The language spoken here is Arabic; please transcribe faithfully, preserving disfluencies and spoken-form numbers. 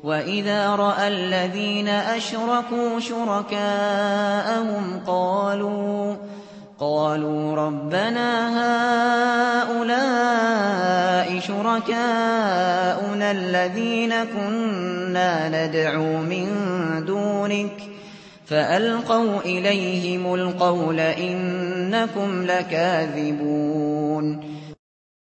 وَإِذَا رَأَى الَّذِينَ أَشْرَكُوا شُرَكَاءَهُمْ قَالُوا قَالُوا رَبَّنَا هَٰؤُلَاءِ شُرَكَاؤُنَا الَّذِينَ كُنَّا نَدْعُو مِن دُونِكَ فَأَلْقَوْا إِلَيْهِمُ الْقَوْلَ إِنَّكُمْ لَكَاذِبُونَ